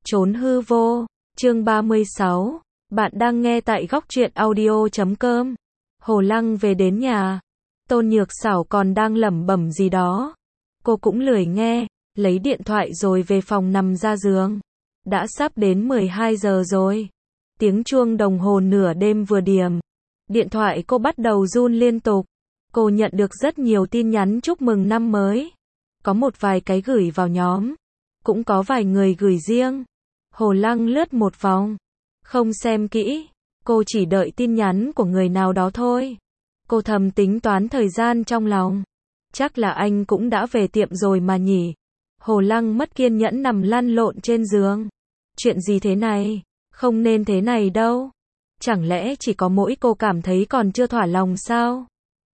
Trốn hư vô, chương 36. Bạn đang nghe tại góc truyện audio.com. Hồ Lăng về đến nhà. Tôn Nhược Xảo còn đang lẩm bẩm gì đó. Cô cũng lười nghe, lấy điện thoại rồi về phòng nằm ra giường. Đã sắp đến 12 giờ rồi. Tiếng chuông đồng hồ nửa đêm vừa điểm. Điện thoại cô bắt đầu run liên tục. Cô nhận được rất nhiều tin nhắn chúc mừng năm mới. Có một vài cái gửi vào nhóm. Cũng có vài người gửi riêng. Hồ Lăng lướt một vòng. Không xem kỹ. Cô chỉ đợi tin nhắn của người nào đó thôi. Cô thầm tính toán thời gian trong lòng. Chắc là anh cũng đã về tiệm rồi mà nhỉ. Hồ Lăng mất kiên nhẫn nằm lăn lộn trên giường. Chuyện gì thế này? Không nên thế này đâu. Chẳng lẽ chỉ có mỗi cô cảm thấy còn chưa thỏa lòng sao?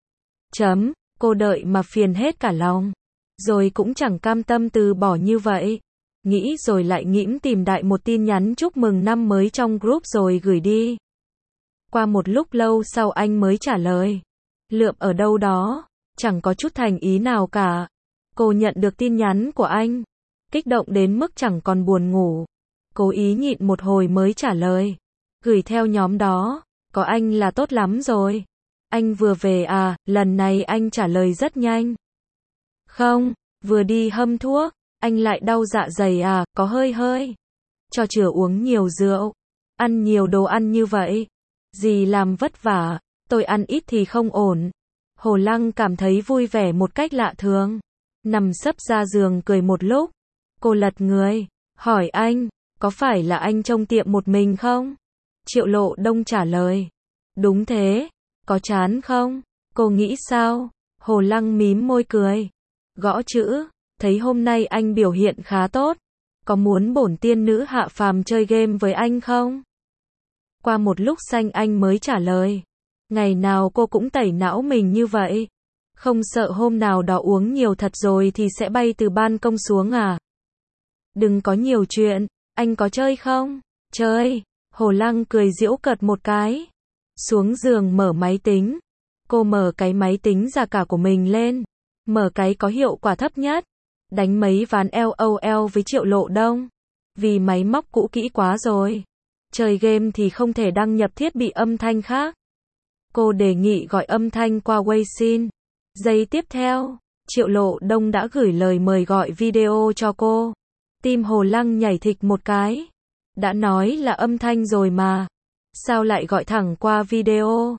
Cô đợi mà phiền hết cả lòng. Rồi cũng chẳng cam tâm từ bỏ như vậy. Nghĩ rồi lại nghiễm tìm đại một tin nhắn chúc mừng năm mới trong group rồi gửi đi. Qua một lúc lâu sau anh mới trả lời. Lượm ở đâu đó, chẳng có chút thành ý nào cả. Cô nhận được tin nhắn của anh. Kích động đến mức chẳng còn buồn ngủ. Cố ý nhịn một hồi mới trả lời. Gửi theo nhóm đó, có anh là tốt lắm rồi. Anh vừa về à, lần này anh trả lời rất nhanh. Không, vừa đi hâm thuốc. Anh lại đau dạ dày à, có hơi. Cho chừa uống nhiều rượu. Ăn nhiều đồ ăn như vậy. Dì làm vất vả, tôi ăn ít thì không ổn. Hồ Lăng cảm thấy vui vẻ một cách lạ thường. Nằm sấp ra giường cười một lúc. Cô lật người, hỏi anh, có phải là anh trông tiệm một mình không? Triệu Lộ Đông trả lời. Đúng thế, có chán không? Cô nghĩ sao? Hồ Lăng mím môi cười. Gõ chữ. Thấy hôm nay anh biểu hiện khá tốt. Có muốn bổn tiên nữ hạ phàm chơi game với anh không? Qua một lúc xanh anh mới trả lời. Ngày nào cô cũng tẩy não mình như vậy. Không sợ hôm nào đó uống nhiều thật rồi thì sẽ bay từ ban công xuống à? Đừng có nhiều chuyện, anh có chơi không? Chơi. Hồ Lăng cười giễu cợt một cái. Xuống giường mở máy tính. Cô mở cái máy tính già cả của mình lên. Mở cái có hiệu quả thấp nhất. Đánh mấy ván LOL với Triệu Lộ Đông. Vì máy móc cũ kỹ quá rồi. Chơi game thì không thể đăng nhập thiết bị âm thanh khác. Cô đề nghị gọi âm thanh qua Weixin. Giây tiếp theo, Triệu Lộ Đông đã gửi lời mời gọi video cho cô. Tim Hồ Lăng nhảy thịch một cái. Đã nói là âm thanh rồi mà. Sao lại gọi thẳng qua video?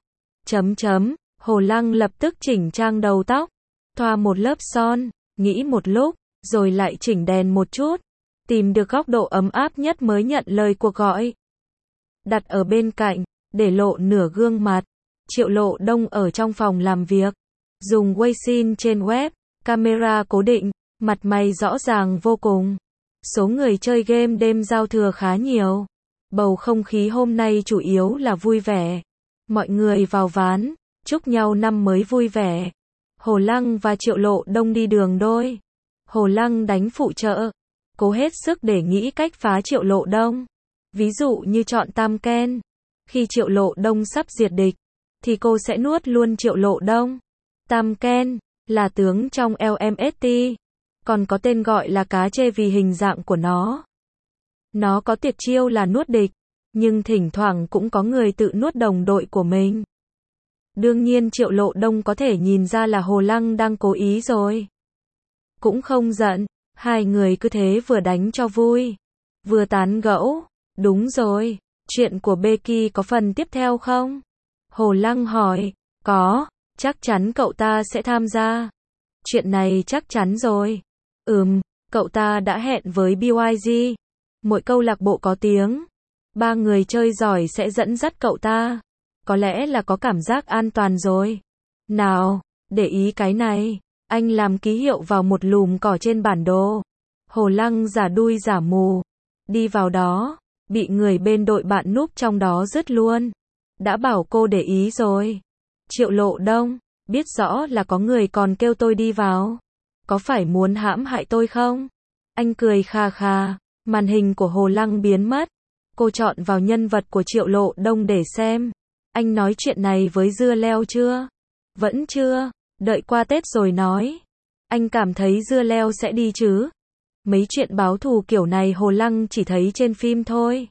Hồ Lăng lập tức chỉnh trang đầu tóc. Thoa một lớp son. Nghĩ một lúc. Rồi lại chỉnh đèn một chút. Tìm được góc độ ấm áp nhất mới nhận lời cuộc gọi. Đặt ở bên cạnh, để lộ nửa gương mặt. Triệu Lộ Đông ở trong phòng làm việc. Dùng Weixin trên web, camera cố định, mặt mày rõ ràng vô cùng. Số người chơi game đêm giao thừa khá nhiều. Bầu không khí hôm nay chủ yếu là vui vẻ. Mọi người vào ván, chúc nhau năm mới vui vẻ. Hồ Lăng và Triệu Lộ Đông đi đường đôi. Hồ Lăng đánh phụ trợ. Cố hết sức để nghĩ cách phá Triệu Lộ Đông. Ví dụ như chọn Tam Ken. Khi Triệu Lộ Đông sắp diệt địch, thì cô sẽ nuốt luôn Triệu Lộ Đông. Tam Ken là tướng trong LMST. Còn có tên gọi là cá chê vì hình dạng của nó. Nó có tuyệt chiêu là nuốt địch. Nhưng thỉnh thoảng cũng có người tự nuốt đồng đội của mình. Đương nhiên Triệu Lộ Đông có thể nhìn ra là Hồ Lăng đang cố ý rồi. Cũng không giận, hai người cứ thế vừa đánh cho vui, vừa tán gẫu. Đúng rồi, chuyện của Becky có phần tiếp theo không? Hồ Lăng hỏi. Có, chắc chắn cậu ta sẽ tham gia. Chuyện này chắc chắn rồi. Cậu ta đã hẹn với BYG. Mỗi câu lạc bộ có tiếng. 3 người chơi giỏi sẽ dẫn dắt cậu ta. Có lẽ là có cảm giác an toàn rồi. Nào, để ý cái này. Anh làm ký hiệu vào một lùm cỏ trên bản đồ. Hồ Lăng giả đui giả mù. Đi vào đó. Bị người bên đội bạn núp trong đó dứt luôn. Đã bảo cô để ý rồi. Triệu Lộ Đông, biết rõ là có người còn kêu tôi đi vào. Có phải muốn hãm hại tôi không? Anh cười kha kha. Màn hình của Hồ Lăng biến mất. Cô chọn vào nhân vật của Triệu Lộ Đông để xem. Anh nói chuyện này với Dưa Leo chưa? Vẫn chưa. Đợi qua Tết rồi nói. Anh cảm thấy Dưa Leo sẽ đi chứ? Mấy chuyện báo thù kiểu này Hồ Lăng chỉ thấy trên phim thôi.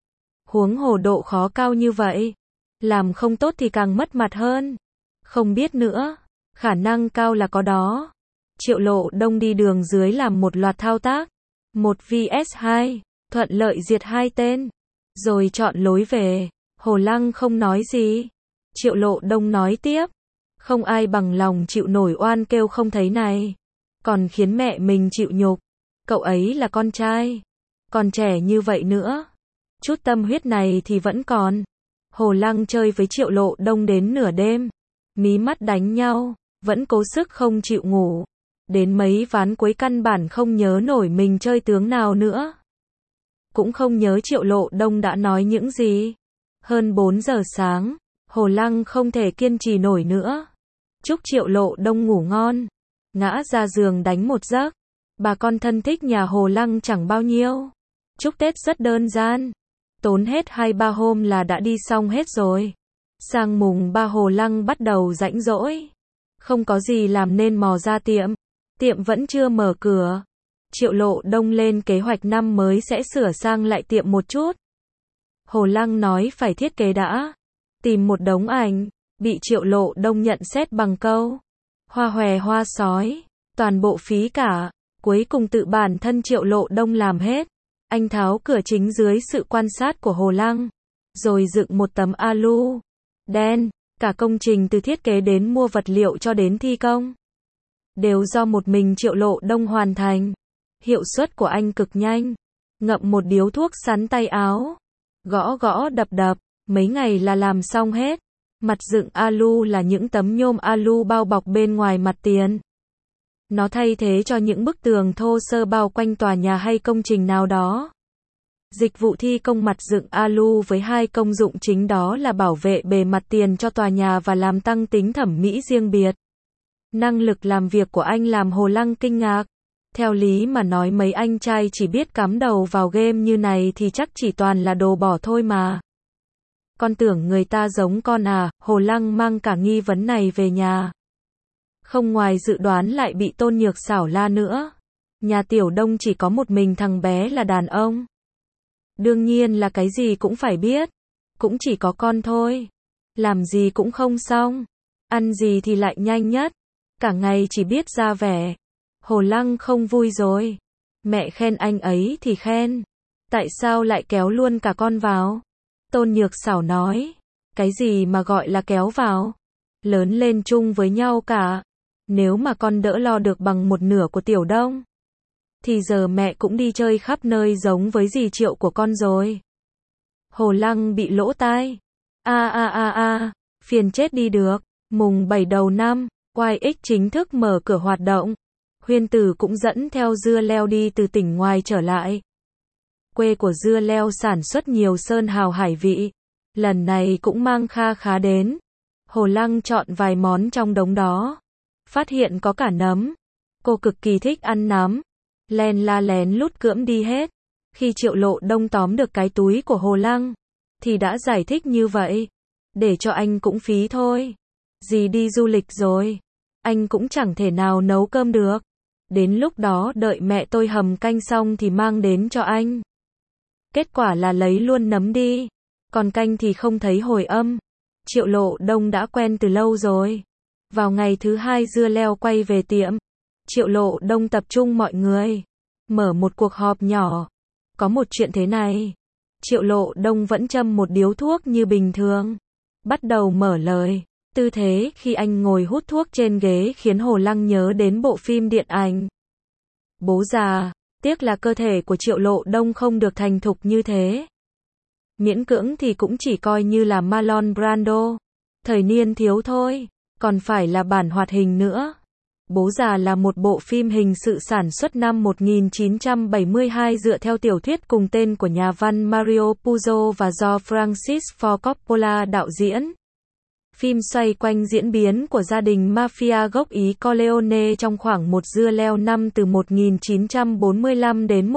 Huống hồ độ khó cao như vậy. Làm không tốt thì càng mất mặt hơn. Không biết nữa. Khả năng cao là có đó. Triệu Lộ Đông đi đường dưới làm một loạt thao tác. 1 vs 2. Thuận lợi diệt hai tên. Rồi chọn lối về. Hồ Lăng không nói gì. Triệu Lộ Đông nói tiếp. Không ai bằng lòng chịu nổi oan kêu không thấy này. Còn khiến mẹ mình chịu nhục. Cậu ấy là con trai. Còn trẻ như vậy nữa. Chút tâm huyết này thì vẫn còn. Hồ Lăng chơi với Triệu Lộ Đông đến nửa đêm. Mí mắt đánh nhau. Vẫn cố sức không chịu ngủ. Đến mấy ván cuối căn bản không nhớ nổi mình chơi tướng nào nữa. Cũng không nhớ Triệu Lộ Đông đã nói những gì. Hơn 4 giờ sáng. Hồ Lăng không thể kiên trì nổi nữa. Chúc Triệu Lộ Đông ngủ ngon. Ngã ra giường đánh một giấc. Bà con thân thích nhà Hồ Lăng chẳng bao nhiêu. Chúc Tết rất đơn giản. Tốn hết 2-3 hôm là đã đi xong hết rồi. Sang mùng 3 Hồ Lăng bắt đầu rãnh rỗi. Không có gì làm nên mò ra tiệm. Tiệm vẫn chưa mở cửa. Triệu Lộ Đông lên kế hoạch năm mới sẽ sửa sang lại tiệm một chút. Hồ Lăng nói phải thiết kế đã. Tìm một đống ảnh. Bị Triệu Lộ Đông nhận xét bằng câu. Hoa hòe hoa sói. Toàn bộ phí cả. Cuối cùng tự bản thân Triệu Lộ Đông làm hết. Anh tháo cửa chính dưới sự quan sát của Hồ Lăng. Rồi dựng một tấm alu đen. Cả công trình từ thiết kế đến mua vật liệu cho đến thi công. Đều do một mình Triệu Lộ Đông hoàn thành. Hiệu suất của anh cực nhanh. Ngậm một điếu thuốc sắn tay áo. Gõ gõ đập đập. Mấy ngày là làm xong hết. Mặt dựng alu là những tấm nhôm alu bao bọc bên ngoài mặt tiền. Nó thay thế cho những bức tường thô sơ bao quanh tòa nhà hay công trình nào đó. Dịch vụ thi công mặt dựng alu với hai công dụng chính đó là bảo vệ bề mặt tiền cho tòa nhà và làm tăng tính thẩm mỹ riêng biệt. Năng lực làm việc của anh làm Hồ Lăng kinh ngạc. Theo lý mà nói mấy anh trai chỉ biết cắm đầu vào game như này thì chắc chỉ toàn là đồ bỏ thôi mà. Con tưởng người ta giống con à, Hồ Lăng mang cả nghi vấn này về nhà. Không ngoài dự đoán lại bị Tôn Nhược Xảo la nữa. Nhà Tiểu Đông chỉ có một mình thằng bé là đàn ông. Đương nhiên là cái gì cũng phải biết. Cũng chỉ có con thôi. Làm gì cũng không xong. Ăn gì thì lại nhanh nhất. Cả ngày chỉ biết ra vẻ. Hồ Lăng không vui rồi. Mẹ khen anh ấy thì khen. Tại sao lại kéo luôn cả con vào? Tôn Nhược Xảo nói. Cái gì mà gọi là kéo vào? Lớn lên chung với nhau cả. Nếu mà con đỡ lo được bằng một nửa của Tiểu Đông, thì giờ mẹ cũng đi chơi khắp nơi giống với dì Triệu của con rồi. Hồ Lăng bị lỗ tai. Phiền chết đi được. Mùng 7 đầu năm, YX chính thức mở cửa hoạt động. Huyên Tử cũng dẫn theo dưa leo đi từ tỉnh ngoài trở lại. Quê của dưa leo sản xuất nhiều sơn hào hải vị. Lần này cũng mang kha khá đến. Hồ Lăng chọn vài món trong đống đó. Phát hiện có cả nấm. Cô cực kỳ thích ăn nấm. Lén lút cưỡng đi hết. Khi Triệu Lộ Đông tóm được cái túi của Hồ Lăng, thì đã giải thích như vậy. Để cho anh cũng phí thôi. Dì đi du lịch rồi. Anh cũng chẳng thể nào nấu cơm được. Đến lúc đó đợi mẹ tôi hầm canh xong thì mang đến cho anh. Kết quả là lấy luôn nấm đi. Còn canh thì không thấy hồi âm. Triệu Lộ Đông đã quen từ lâu rồi. Vào ngày thứ 2 dưa leo quay về tiệm. Triệu Lộ Đông tập trung mọi người. Mở một cuộc họp nhỏ. Có một chuyện thế này. Triệu Lộ Đông vẫn châm một điếu thuốc như bình thường. Bắt đầu mở lời. Tư thế khi anh ngồi hút thuốc trên ghế khiến Hồ Lăng nhớ đến bộ phim điện ảnh Bố Già. Tiếc là cơ thể của Triệu Lộ Đông không được thành thục như thế. Miễn cưỡng thì cũng chỉ coi như là Marlon Brando. Thời niên thiếu thôi. Còn phải là bản hoạt hình nữa. Bố Già là một bộ phim hình sự sản xuất năm 1972 dựa theo tiểu thuyết cùng tên của nhà văn Mario Puzo và do Francis Ford Coppola đạo diễn. Phim xoay quanh diễn biến của gia đình mafia gốc Ý Corleone trong khoảng một dưa leo năm từ 1945 đến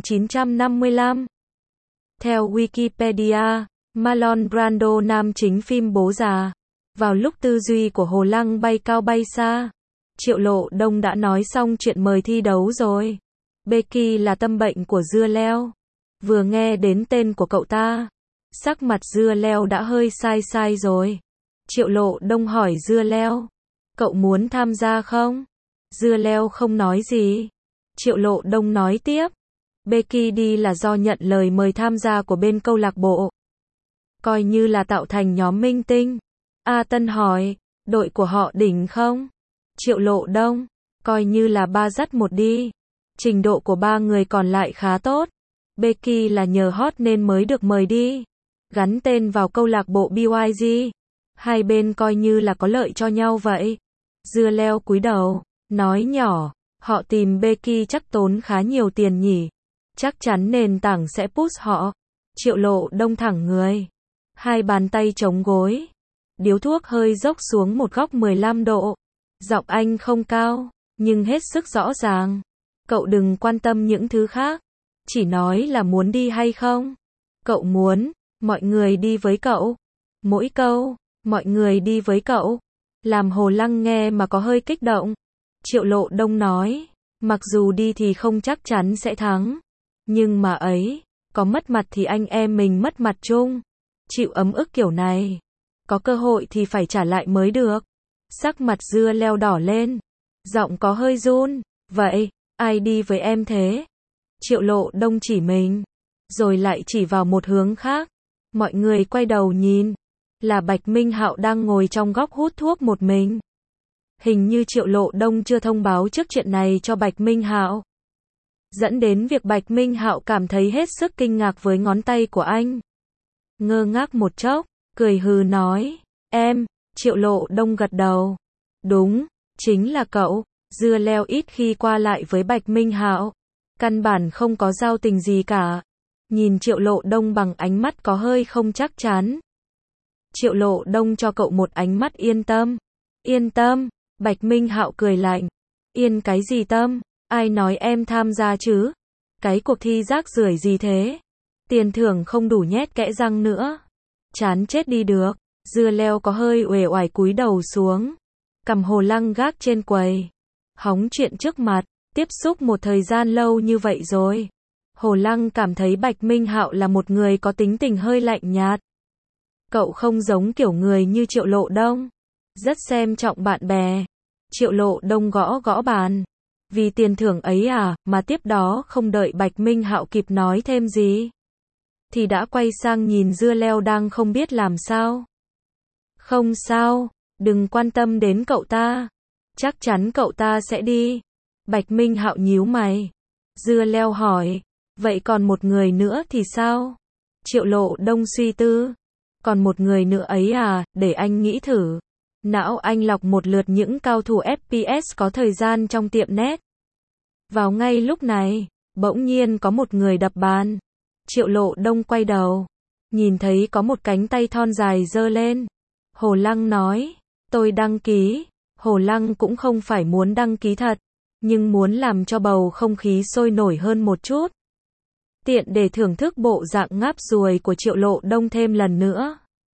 1955. Theo Wikipedia, Marlon Brando nam chính phim Bố Già. Vào lúc tư duy của Hồ Lăng bay cao bay xa, Triệu Lộ Đông đã nói xong chuyện mời thi đấu rồi. Becky là tâm bệnh của dưa leo. Vừa nghe đến tên của cậu ta, sắc mặt dưa leo đã hơi sai rồi. Triệu Lộ Đông hỏi dưa leo, cậu muốn tham gia không? Dưa leo không nói gì. Triệu Lộ Đông nói tiếp, Becky đi là do nhận lời mời tham gia của bên câu lạc bộ. Coi như là tạo thành nhóm minh tinh. A Tân hỏi, đội của họ đỉnh không? Triệu Lộ Đông, coi như là 3 dắt 1 đi. Trình độ của 3 người còn lại khá tốt. Becky là nhờ hot nên mới được mời đi. Gắn tên vào câu lạc bộ BYG. Hai bên coi như là có lợi cho nhau vậy. Dưa leo cúi đầu, nói nhỏ, họ tìm Becky chắc tốn khá nhiều tiền nhỉ. Chắc chắn nền tảng sẽ push họ. Triệu Lộ Đông thẳng người. Hai bàn tay chống gối. Điếu thuốc hơi dốc xuống một góc 15 độ. Giọng anh không cao, nhưng hết sức rõ ràng. Cậu đừng quan tâm những thứ khác. Chỉ nói là muốn đi hay không. Cậu muốn, mọi người đi với cậu. Mỗi câu, mọi người đi với cậu. Làm Hồ Lăng nghe mà có hơi kích động. Triệu Lộ Đông nói, mặc dù đi thì không chắc chắn sẽ thắng. Nhưng mà ấy, có mất mặt thì anh em mình mất mặt chung. Chịu ấm ức kiểu này. Có cơ hội thì phải trả lại mới được. Sắc mặt dưa leo đỏ lên. Giọng có hơi run. Vậy, ai đi với em thế? Triệu Lộ Đông chỉ mình. Rồi lại chỉ vào một hướng khác. Mọi người quay đầu nhìn. Là Bạch Minh Hạo đang ngồi trong góc hút thuốc một mình. Hình như Triệu Lộ Đông chưa thông báo trước chuyện này cho Bạch Minh Hạo. Dẫn đến việc Bạch Minh Hạo cảm thấy hết sức kinh ngạc với ngón tay của anh. Ngơ ngác một chốc, cười hừ nói, em. Triệu Lộ Đông gật đầu. Đúng, chính là cậu. Dưa leo ít khi qua lại với Bạch Minh Hạo. Căn bản không có giao tình gì cả. Nhìn Triệu Lộ Đông bằng ánh mắt có hơi không chắc chắn. Triệu Lộ Đông cho cậu một ánh mắt yên tâm. Yên tâm, Bạch Minh Hạo cười lạnh. Yên cái gì tâm, ai nói em tham gia chứ? Cái cuộc thi rác rưởi gì thế? Tiền thưởng không đủ nhét kẽ răng nữa. Chán chết đi được. Dưa leo có hơi uể oải cúi đầu xuống. Cầm Hồ Lăng gác trên quầy. Hóng chuyện trước mặt, tiếp xúc một thời gian lâu như vậy rồi. Hồ Lăng cảm thấy Bạch Minh Hạo là một người có tính tình hơi lạnh nhạt. Cậu không giống kiểu người như Triệu Lộ Đông. Rất xem trọng bạn bè. Triệu Lộ Đông gõ gõ bàn. Vì tiền thưởng ấy à, mà tiếp đó không đợi Bạch Minh Hạo kịp nói thêm gì. Thì đã quay sang nhìn dưa leo đang không biết làm sao. Không sao, đừng quan tâm đến cậu ta. Chắc chắn cậu ta sẽ đi. Bạch Minh Hạo nhíu mày. Dưa leo hỏi, vậy còn một người nữa thì sao? Triệu Lộ Đông suy tư. Còn một người nữa ấy à, để anh nghĩ thử. Não anh lọc một lượt những cao thủ FPS có thời gian trong tiệm net. Vào ngay lúc này, bỗng nhiên có một người đập bàn. Triệu Lộ Đông quay đầu. Nhìn thấy có một cánh tay thon dài giơ lên. Hồ Lăng nói, tôi đăng ký. Hồ Lăng cũng không phải muốn đăng ký thật, nhưng muốn làm cho bầu không khí sôi nổi hơn một chút. Tiện để thưởng thức bộ dạng ngáp ruồi của Triệu Lộ Đông thêm lần nữa.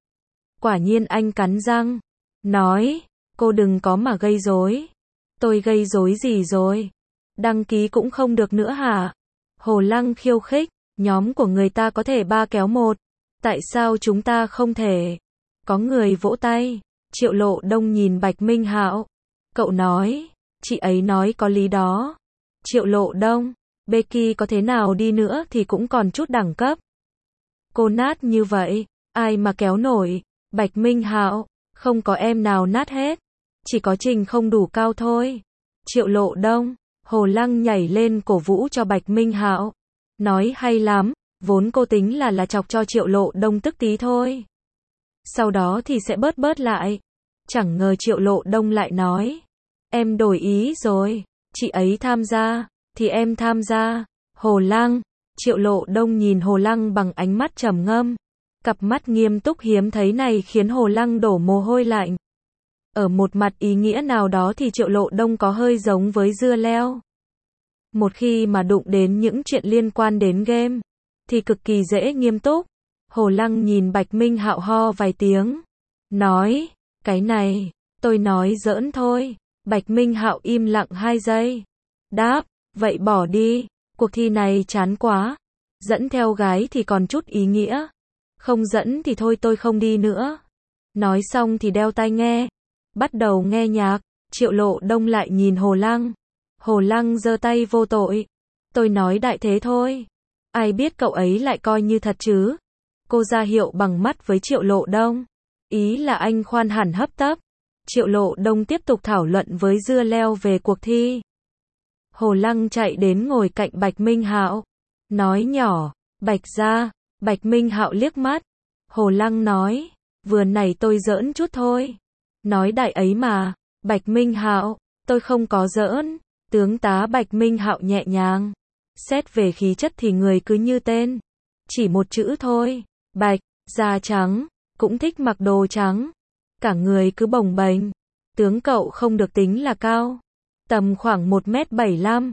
Quả nhiên anh cắn răng. Nói, cô đừng có mà gây rối. Tôi gây rối gì rồi? Đăng ký cũng không được nữa hả? Hồ Lăng khiêu khích, nhóm của người ta có thể 3 kéo 1. Tại sao chúng ta không thể? Có người vỗ tay. Triệu Lộ Đông nhìn Bạch Minh Hạo. Cậu nói, chị ấy nói có lý đó. Triệu Lộ Đông, Becky có thế nào đi nữa thì cũng còn chút đẳng cấp. Cô nát như vậy, ai mà kéo nổi? Bạch Minh Hạo, không có em nào nát hết. Chỉ có Trình không đủ cao thôi. Triệu Lộ Đông, Hồ Lăng nhảy lên cổ vũ cho Bạch Minh Hạo. Nói hay lắm, vốn cô tính là chọc cho Triệu Lộ Đông tức tí thôi. Sau đó thì sẽ bớt lại. Chẳng ngờ Triệu Lộ Đông lại nói. Em đổi ý rồi, chị ấy tham gia, thì em tham gia. Hồ Lăng, Triệu Lộ Đông nhìn Hồ Lăng bằng ánh mắt trầm ngâm. Cặp mắt nghiêm túc hiếm thấy này khiến Hồ Lăng đổ mồ hôi lạnh. Ở một mặt ý nghĩa nào đó thì Triệu Lộ Đông có hơi giống với dưa leo. Một khi mà đụng đến những chuyện liên quan đến game, thì cực kỳ dễ nghiêm túc. Hồ Lăng nhìn Bạch Minh Hạo ho vài tiếng. Nói, cái này, tôi nói giỡn thôi. Bạch Minh Hạo im lặng 2 giây. Đáp, vậy bỏ đi. Cuộc thi này chán quá. Dẫn theo gái thì còn chút ý nghĩa. Không dẫn thì thôi tôi không đi nữa. Nói xong thì đeo tai nghe. Bắt đầu nghe nhạc. Triệu Lộ Đông lại nhìn Hồ Lăng. Hồ Lăng giơ tay vô tội. Tôi nói đại thế thôi. Ai biết cậu ấy lại coi như thật chứ. Cô ra hiệu bằng mắt với Triệu Lộ Đông. Ý là anh khoan hẳn hấp tấp. Triệu Lộ Đông tiếp tục thảo luận với Dưa Leo về cuộc thi. Hồ Lăng chạy đến ngồi cạnh Bạch Minh Hạo. Nói nhỏ, Bạch gia. Bạch Minh Hạo liếc mắt. Hồ Lăng nói, vừa nãy tôi giỡn chút thôi. Nói đại ấy mà. Bạch Minh Hạo, tôi không có giỡn. Tướng tá Bạch Minh Hạo nhẹ nhàng. Xét về khí chất thì người cứ như tên. Chỉ một chữ thôi. Bạch, da trắng, cũng thích mặc đồ trắng. Cả người cứ bồng bềnh. Tướng cậu không được tính là cao. Tầm khoảng 1m75.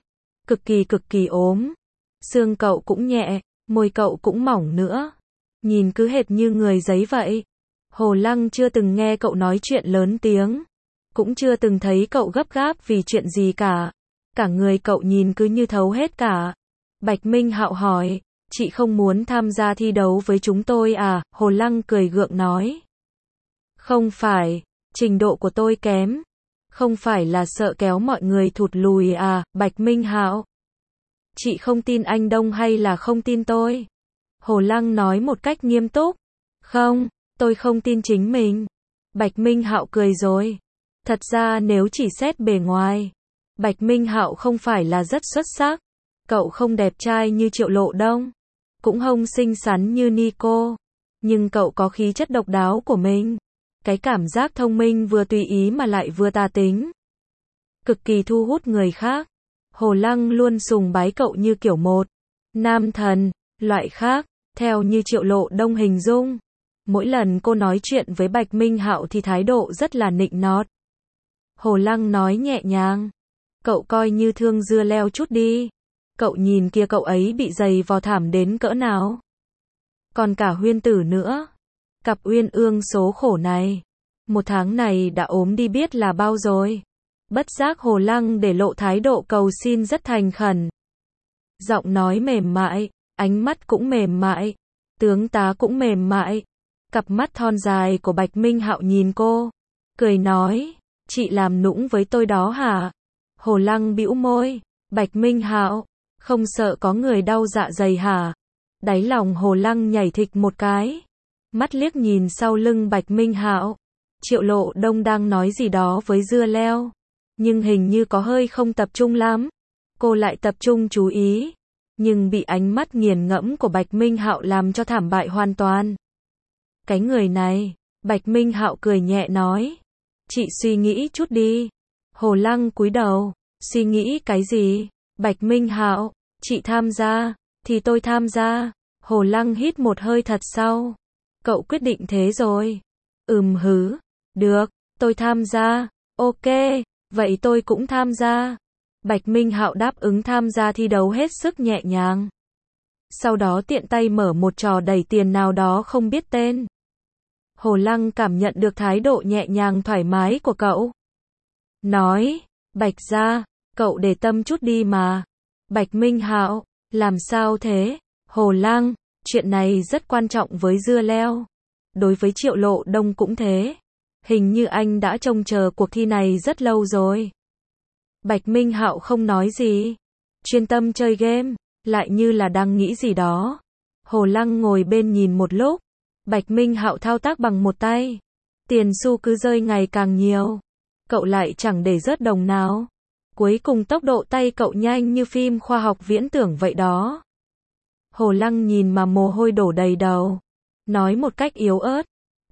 Cực kỳ ốm. Xương cậu cũng nhẹ, môi cậu cũng mỏng nữa. Nhìn cứ hệt như người giấy vậy. Hồ Lăng chưa từng nghe cậu nói chuyện lớn tiếng. Cũng chưa từng thấy cậu gấp gáp vì chuyện gì cả. Cả người cậu nhìn cứ như thấu hết cả. Bạch Minh Hạo hỏi, chị không muốn tham gia thi đấu với chúng tôi à? Hồ Lăng cười gượng nói. Không phải, trình độ của tôi kém. Không phải là sợ kéo mọi người thụt lùi à? Bạch Minh Hạo. Chị không tin anh Đông hay là không tin tôi? Hồ Lăng nói một cách nghiêm túc. Không, tôi không tin chính mình. Bạch Minh Hạo cười rồi. Thật ra nếu chỉ xét bề ngoài, Bạch Minh Hạo không phải là rất xuất sắc. Cậu không đẹp trai như Triệu Lộ Đông, cũng không xinh xắn như Nico, nhưng cậu có khí chất độc đáo của mình. Cái cảm giác thông minh vừa tùy ý mà lại vừa tà tính. Cực kỳ thu hút người khác. Hồ Lăng luôn sùng bái cậu như kiểu một nam thần, loại khác, theo như Triệu Lộ Đông hình dung. Mỗi lần cô nói chuyện với Bạch Minh Hạo thì thái độ rất là nịnh nọt. Hồ Lăng nói nhẹ nhàng. Cậu coi như thương Dưa Leo chút đi. Cậu nhìn kia cậu ấy bị giày vò thảm đến cỡ nào. Còn cả Huyên Tử nữa. Cặp uyên ương số khổ này. 1 tháng này đã ốm đi biết là bao rồi. Bất giác Hồ Lăng để lộ thái độ cầu xin rất thành khẩn. Giọng nói mềm mại, ánh mắt cũng mềm mại, tướng tá cũng mềm mại. Cặp mắt thon dài của Bạch Minh Hạo nhìn cô, cười nói, chị làm nũng với tôi đó hả? Hồ Lăng bĩu môi, Bạch Minh Hạo, không sợ có người đau dạ dày hả? Đáy lòng Hồ Lăng nhảy thịch một cái, mắt liếc nhìn sau lưng Bạch Minh Hạo. Triệu Lộ Đông đang nói gì đó với Dưa Leo, nhưng hình như có hơi không tập trung lắm. Cô lại tập trung chú ý, nhưng bị ánh mắt nghiền ngẫm của Bạch Minh Hạo làm cho thảm bại hoàn toàn. Cái người này, Bạch Minh Hạo cười nhẹ nói, chị suy nghĩ chút đi. Hồ Lăng cúi đầu, suy nghĩ cái gì? Bạch Minh Hạo, chị tham gia, thì tôi tham gia. Hồ Lăng hít một hơi thật sâu. Cậu quyết định thế rồi? Hứ, được, tôi tham gia. Ok, vậy tôi cũng tham gia. Bạch Minh Hạo đáp ứng tham gia thi đấu hết sức nhẹ nhàng. Sau đó tiện tay mở một trò đẩy tiền nào đó không biết tên. Hồ Lăng cảm nhận được thái độ nhẹ nhàng thoải mái của cậu. Nói, Bạch gia, cậu để tâm chút đi mà. Bạch Minh Hạo, làm sao thế? Hồ Lăng, chuyện này rất quan trọng với Dưa Leo. Đối với Triệu Lộ Đông cũng thế. Hình như anh đã trông chờ cuộc thi này rất lâu rồi. Bạch Minh Hạo không nói gì, chuyên tâm chơi game, lại như là đang nghĩ gì đó. Hồ Lăng ngồi bên nhìn một lúc. Bạch Minh Hạo thao tác bằng một tay. Tiền xu cứ rơi ngày càng nhiều. Cậu lại chẳng để rớt đồng nào. Cuối cùng tốc độ tay cậu nhanh như phim khoa học viễn tưởng vậy đó. Hồ Lăng nhìn mà mồ hôi đổ đầy đầu. Nói một cách yếu ớt.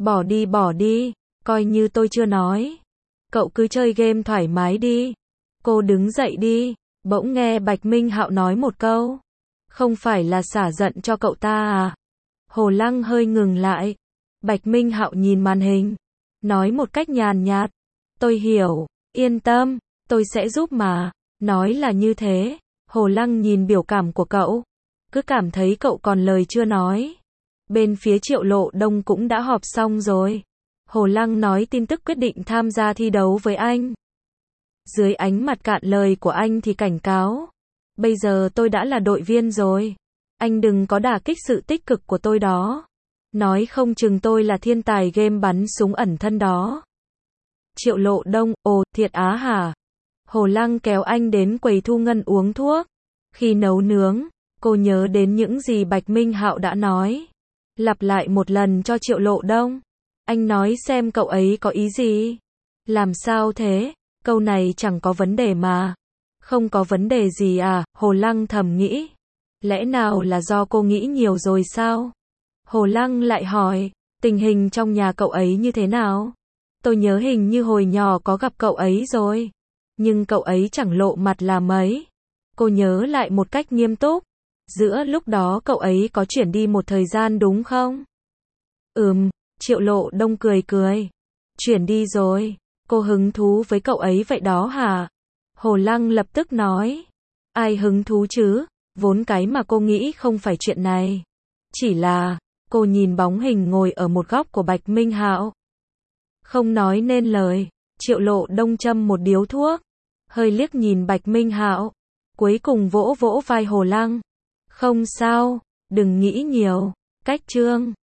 Bỏ đi, coi như tôi chưa nói. Cậu cứ chơi game thoải mái đi. Cô đứng dậy đi. Bỗng nghe Bạch Minh Hạo nói một câu. Không phải là xả giận cho cậu ta à? Hồ Lăng hơi ngừng lại. Bạch Minh Hạo nhìn màn hình. Nói một cách nhàn nhạt. Tôi hiểu, yên tâm, tôi sẽ giúp mà. Nói là như thế. Hồ Lăng nhìn biểu cảm của cậu. Cứ cảm thấy cậu còn lời chưa nói. Bên phía Triệu Lộ Đông cũng đã họp xong rồi. Hồ Lăng nói tin tức quyết định tham gia thi đấu với anh. Dưới ánh mặt cạn lời của anh thì cảnh cáo. Bây giờ tôi đã là đội viên rồi. Anh đừng có đả kích sự tích cực của tôi đó. Nói không chừng tôi là thiên tài game bắn súng ẩn thân đó. Triệu Lộ Đông, ồ, thiệt á hả? Hồ Lăng kéo anh đến quầy thu ngân uống thuốc. Khi nấu nướng, cô nhớ đến những gì Bạch Minh Hạo đã nói. Lặp lại một lần cho Triệu Lộ Đông. Anh nói xem cậu ấy có ý gì. Làm sao thế? Câu này chẳng có vấn đề mà. Không có vấn đề gì à? Hồ Lăng thầm nghĩ. Lẽ nào là do cô nghĩ nhiều rồi sao? Hồ Lăng lại hỏi, tình hình trong nhà cậu ấy như thế nào? Tôi nhớ hình như hồi nhỏ có gặp cậu ấy rồi. Nhưng cậu ấy chẳng lộ mặt là mấy. Cô nhớ lại một cách nghiêm túc. Giữa lúc đó cậu ấy có chuyển đi một thời gian đúng không? Triệu Lộ Đông cười cười. Chuyển đi rồi. Cô hứng thú với cậu ấy vậy đó hả? Hồ Lăng lập tức nói. Ai hứng thú chứ? Vốn cái mà cô nghĩ không phải chuyện này. Chỉ là, cô nhìn bóng hình ngồi ở một góc của Bạch Minh Hạo. Không nói nên lời, Triệu Lộ Đông châm một điếu thuốc. Hơi liếc nhìn Bạch Minh Hạo. Cuối cùng vỗ vỗ vai Hồ Lăng. Không sao, đừng nghĩ nhiều. Cách chương